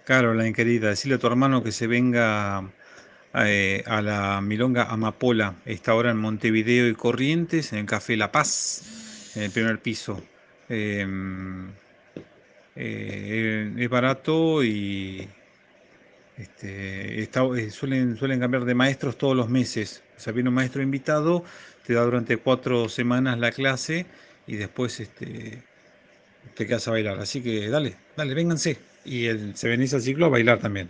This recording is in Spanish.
Caroline, querida, decirle a tu hermano que se venga a la Milonga Amapola. Está ahora en Montevideo y Corrientes, en el Café La Paz, en el primer piso. Em, es barato y suelen cambiar de maestros todos los meses. O sea, viene un maestro invitado, te da durante 4 semanas la clase y después te quedas a bailar. Así que dale, dale, vénganse. Y se venís al ciclo a bailar también.